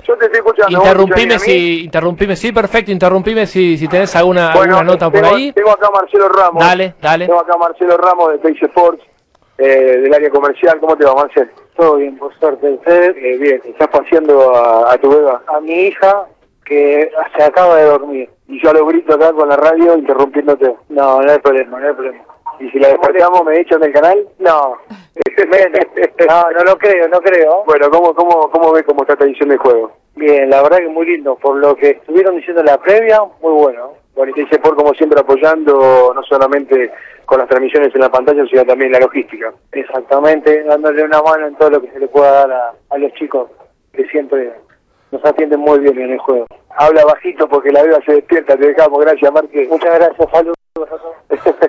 Yo te estoy escuchando. Interrumpime, sí, perfecto, interrumpime si tenés alguna nota por ahí. Tengo acá a Marcelo Ramos. Dale. Tengo acá a Marcelo Ramos de Teis Sports, del área comercial. ¿Cómo te va, Marcelo? Todo bien, por suerte. ¿Usted? Bien, ¿estás paseando a tu beba? A mi hija, que se acaba de dormir. Y yo lo grito acá con la radio interrumpiéndote. No hay problema. ¿Y si la despertamos me echan del canal? No. No lo creo. Bueno, ¿cómo ves cómo está esta edición del juego? Bien, la verdad que muy lindo. Por lo que estuvieron diciendo en la previa, muy bueno. Bueno, y Teis Sports como siempre apoyando, no solamente con las transmisiones en la pantalla, sino también la logística. Exactamente, dándole una mano en todo lo que se le pueda dar a los chicos, que siempre nos atienden muy bien en el juego. Habla bajito porque la beba se despierta, te dejamos, gracias Marque. Muchas gracias, saludos a todos.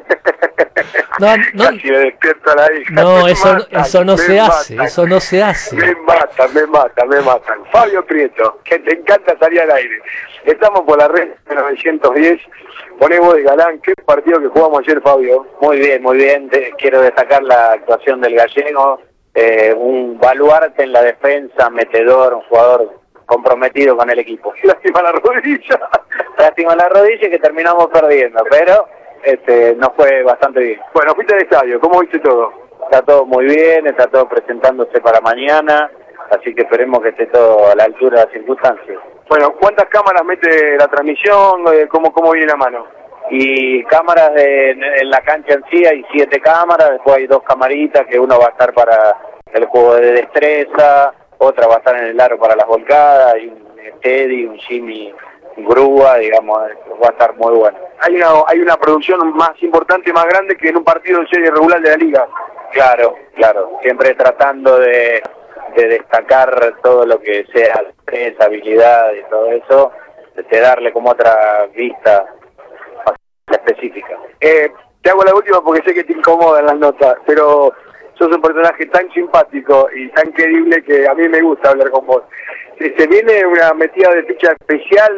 Casi me despierto a la hija. No, eso no se hace. Me matan. Fabio Prieto, que te encanta salir al aire. Estamos por la red 910. Poné vos de galán, ¿qué partido que jugamos ayer, Fabio? Muy bien. Quiero destacar la actuación del gallego. Un baluarte en la defensa, metedor, un jugador comprometido con el equipo. Lástima la rodilla. Lástima la rodilla que terminamos perdiendo, pero nos fue bastante bien. Bueno, fuiste al estadio, ¿cómo viste todo? Está todo muy bien, está todo presentándose para mañana, así que esperemos que esté todo a la altura de las circunstancias. Bueno, ¿cuántas cámaras mete la transmisión? ¿Cómo viene la mano? Y cámaras en la cancha en sí hay 7 cámaras, después hay 2 camaritas, que uno va a estar para el juego de destreza, otra va a estar en el aro para las volcadas, y un Teddy, un Jimmy, grúa, digamos, va a estar muy bueno. Hay una producción más importante, más grande que en un partido de serie regular de la liga. Claro, siempre tratando de destacar todo lo que sea destreza, habilidad y todo eso, de darle como otra vista específica. Te hago la última porque sé que te incomodan las notas, pero sos un personaje tan simpático y tan querible que a mí me gusta hablar con vos. ¿Se viene una metida de ficha especial,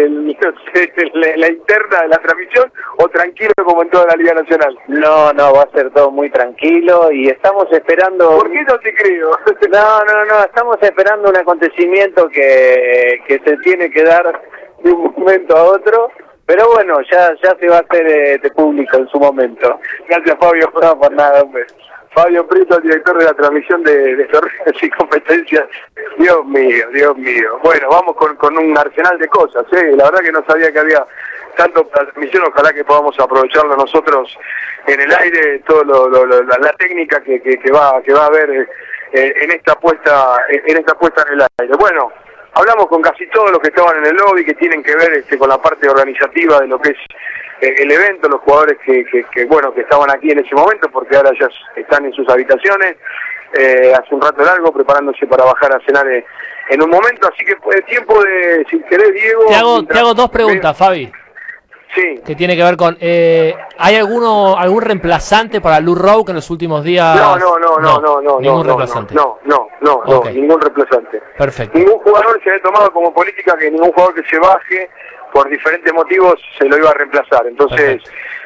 la interna de la transmisión, o tranquilo como en toda la Liga Nacional? No, va a ser todo muy tranquilo y estamos esperando... ¿Por qué no te creo? No, estamos esperando un acontecimiento que se tiene que dar de un momento a otro, pero bueno, ya se va a hacer de público en su momento. Gracias, Fabio. No, por nada, hombre. Fabio Prieto, el director de la transmisión de torneos y competencias. Dios mío. Bueno, vamos con un arsenal de cosas, ¿eh? La verdad que no sabía que había tanto transmisión, ojalá que podamos aprovecharlo nosotros en el aire, la técnica que va a haber en esta puesta en el aire. Bueno, hablamos con casi todos los que estaban en el lobby, que tienen que ver con la parte organizativa de lo que es el evento, los jugadores que estaban aquí en ese momento, porque ahora ya están en sus habitaciones, hace un rato largo, preparándose para bajar a cenar en un momento, así que tiempo de, si querés, Diego... Te hago 2 preguntas, Fabi. Sí. Que tiene que ver con... ¿hay algún reemplazante para Lou Rowe que en los últimos días...? No. Ningún reemplazante. No, ningún reemplazante. Perfecto. Ningún jugador se ha tomado como política que ningún jugador que se baje por diferentes motivos se lo iba a reemplazar. Entonces,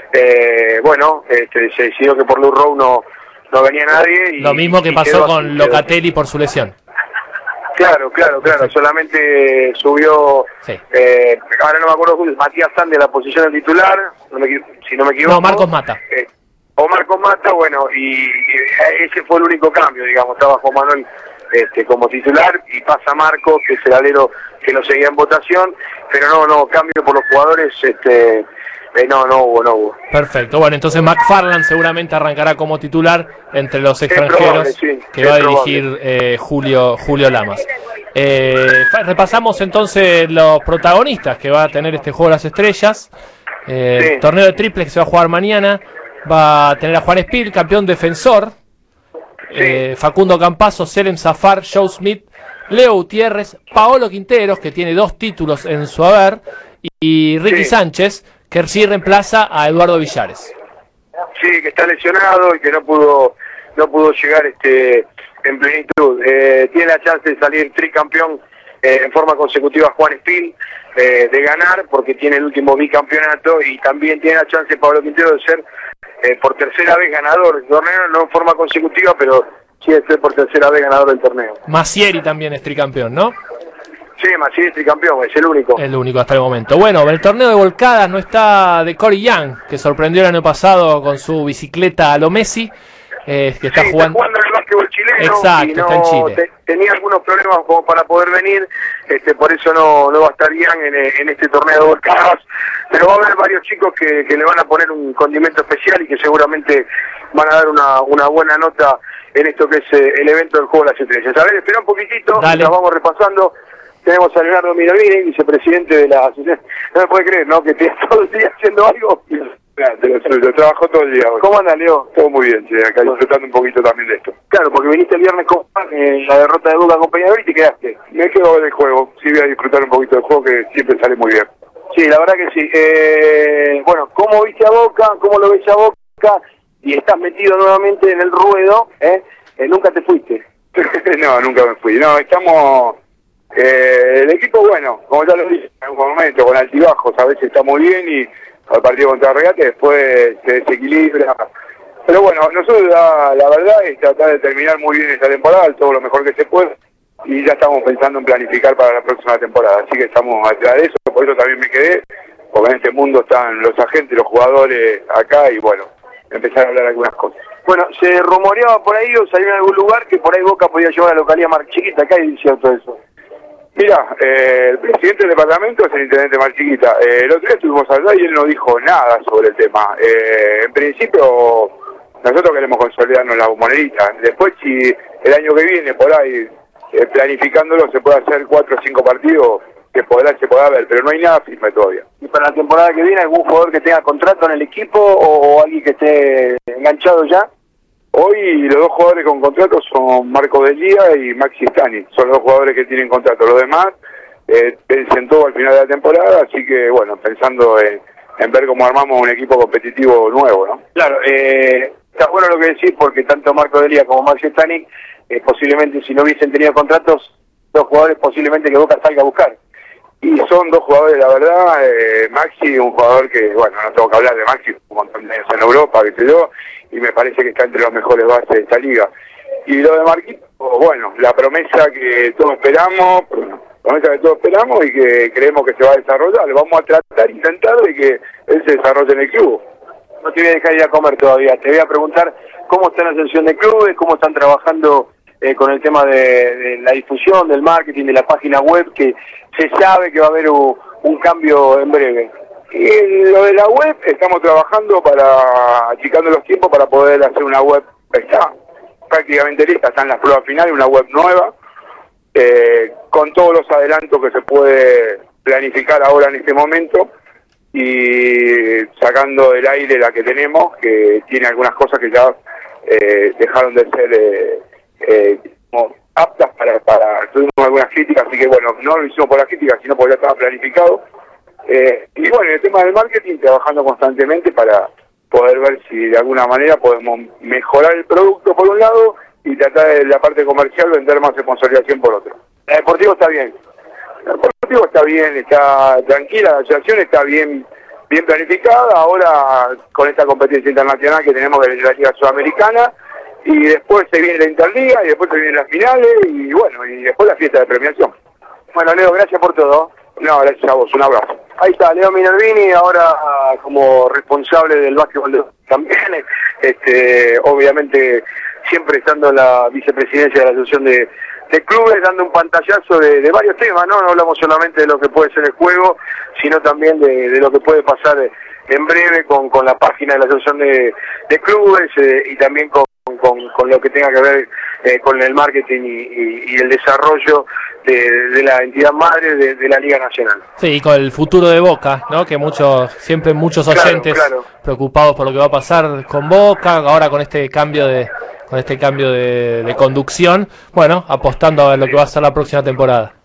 se decidió que por Lou Rowe no venía nadie. Lo mismo que pasó con Locatelli por su lesión. Claro. Solamente subió, sí. Ahora no me acuerdo, Matías Sande a la posición del titular, si no me equivoco. No, Marcos Mata. O Marcos Mata, bueno, y ese fue el único cambio, digamos. Estaba Juan Manuel como titular y pasa Marcos, que es el alero que lo seguía en votación, pero no, cambio por los jugadores, no hubo. Perfecto, bueno, entonces McFarland seguramente arrancará como titular entre los extranjeros que va a dirigir Julio Lamas. Repasamos entonces los protagonistas que va a tener este juego de las estrellas. Torneo de triples que se va a jugar mañana. Va a tener a Juan Espil, campeón defensor. Facundo Campazzo, Selem Zafar, Joe Smith, Leo Gutiérrez, Paolo Quinteros, que tiene 2 títulos en su haber, y Ricky Sánchez, que sí reemplaza a Eduardo Villares. Sí, que está lesionado y que no pudo llegar en plenitud. Tiene la chance de salir tricampeón en forma consecutiva Juan Espil, de ganar, porque tiene el último bicampeonato, y también tiene la chance Pablo Quintero de ser por tercera vez ganador del torneo, no en forma consecutiva, pero sí de ser por tercera vez ganador del torneo. Massieri también es tricampeón, ¿no? Sí, Masinistri campeón, es el único. El único hasta el momento. Bueno, el torneo de volcadas no está de Corey Young, que sorprendió el año pasado con su bicicleta a lo Messi, que está jugando en el básquetbol chileno. Exacto, y no, está en Chile. Tenía algunos problemas como para poder venir, por eso no va a estar Young en este torneo de volcadas, pero va a haber varios chicos que le van a poner un condimento especial y que seguramente van a dar una buena nota en esto que es el evento del Juego de las Estrellas. A ver, espera un poquitito, Dale. nos vamos repasando. Tenemos a Leonardo Minervini, vicepresidente de la asociación. No me puede creer, ¿no? Que estés todo el día haciendo algo. Lo trabajo todo el día hoy. ¿Cómo andas, Leo? Todo muy bien, che, acá disfrutando un poquito también de esto. Claro, porque viniste el viernes con la derrota de Boca con Peñarol y te quedaste. Me quedo del juego, sí voy a disfrutar un poquito del juego que siempre sale muy bien. Sí, la verdad que sí. Bueno, ¿cómo viste a Boca? ¿Cómo lo ves a Boca? Y estás metido nuevamente en el ruedo, nunca te fuiste. No, nunca me fui. No, estamos... el equipo, bueno, como ya lo dije en algún momento, con altibajos, a veces está muy bien y al partido contra Regate después se desequilibra. Pero bueno, nosotros la verdad es tratar de terminar muy bien esta temporada, todo lo mejor que se puede, y ya estamos pensando en planificar para la próxima temporada, así que estamos atrás de eso, por eso también me quedé, porque en este mundo están los agentes, los jugadores acá, y bueno, empezar a hablar algunas cosas. Bueno, se rumoreaba por ahí, o salió en algún lugar, que por ahí Boca podía llevar a la localidad más chiquita, acá y cierto eso. Mira, el presidente del departamento es el intendente Marchiquita. El otro día estuvimos allá y él no dijo nada sobre el tema. En principio, nosotros queremos consolidarnos la Bombonera. Después, si el año que viene, por ahí, planificándolo, se puede hacer 4 o 5 partidos, que se podrá ver, pero no hay nada firme todavía. ¿Y para la temporada que viene, algún jugador que tenga contrato en el equipo o alguien que esté enganchado ya? Hoy los dos jugadores con contrato son Marco Delía y Maxi Stani, son los dos jugadores que tienen contrato. Los demás vencen todo al final de la temporada, así que bueno, pensando en ver cómo armamos un equipo competitivo nuevo, ¿no? Claro, está bueno lo que decís, porque tanto Marco Delía como Maxi Stani, posiblemente si no hubiesen tenido contratos, dos jugadores posiblemente que Boca salga a buscar. Y son dos jugadores, la verdad, Maxi, un jugador que, bueno, no tengo que hablar de Maxi, un montón de años en Europa, qué sé yo, y me parece que está entre los mejores bases de esta liga. Y lo de Marquito, bueno, la promesa que todos esperamos y que creemos que se va a desarrollar. Vamos a intentar de que él se desarrolle en el club. No te voy a dejar ir a comer todavía, te voy a preguntar cómo está la asociación de clubes, cómo están trabajando con el tema de la difusión, del marketing, de la página web, que se sabe que va a haber un cambio en breve. Y lo de la web, estamos trabajando achicando los tiempos para poder hacer una web, está prácticamente lista, están las pruebas finales, una web nueva, con todos los adelantos que se puede planificar ahora en este momento, y sacando del aire la que tenemos, que tiene algunas cosas que ya dejaron de ser aptas para tuvimos algunas críticas, así que bueno, no lo hicimos por las críticas, sino porque ya estaba planificado. Y bueno, en el tema del marketing, trabajando constantemente para poder ver si de alguna manera podemos mejorar el producto por un lado y tratar de la parte comercial vender más sponsorización por otro. El deportivo está bien. El deportivo está bien, está tranquila, la asociación está bien planificada, ahora con esta competencia internacional que tenemos de la Liga Sudamericana, y después se viene la Interliga, y después se vienen las finales, y bueno, y después la fiesta de premiación. Bueno, Leo, gracias por todo. No, gracias a vos, un abrazo. Ahí está, Leo Minervini, ahora como responsable del básquetbol también, obviamente siempre estando en la vicepresidencia de la asociación de clubes, dando un pantallazo de varios temas, ¿no? No hablamos solamente de lo que puede ser el juego, sino también de lo que puede pasar en breve con la página de la asociación de clubes y también con lo que tenga que ver con el marketing y el desarrollo de la entidad madre de la Liga Nacional. Sí, y con el futuro de Boca, ¿no? Que siempre muchos oyentes preocupados por lo que va a pasar con Boca, ahora con este cambio de conducción, bueno, apostando a ver lo que va a ser la próxima temporada.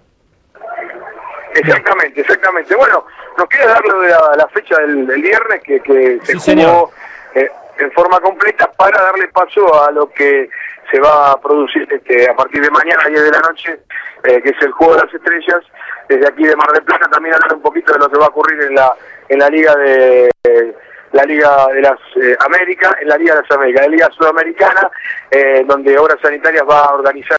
Exactamente. Bueno, nos queda darle la fecha del viernes que se jugó en forma completa para darle paso a lo que se va a producir a partir de mañana a 10 de la noche, que es el Juego de las Estrellas. Desde aquí de Mar del Plata también hablar un poquito de lo que va a ocurrir en la Liga de las Américas, la Liga Sudamericana, donde Obras Sanitarias va a organizar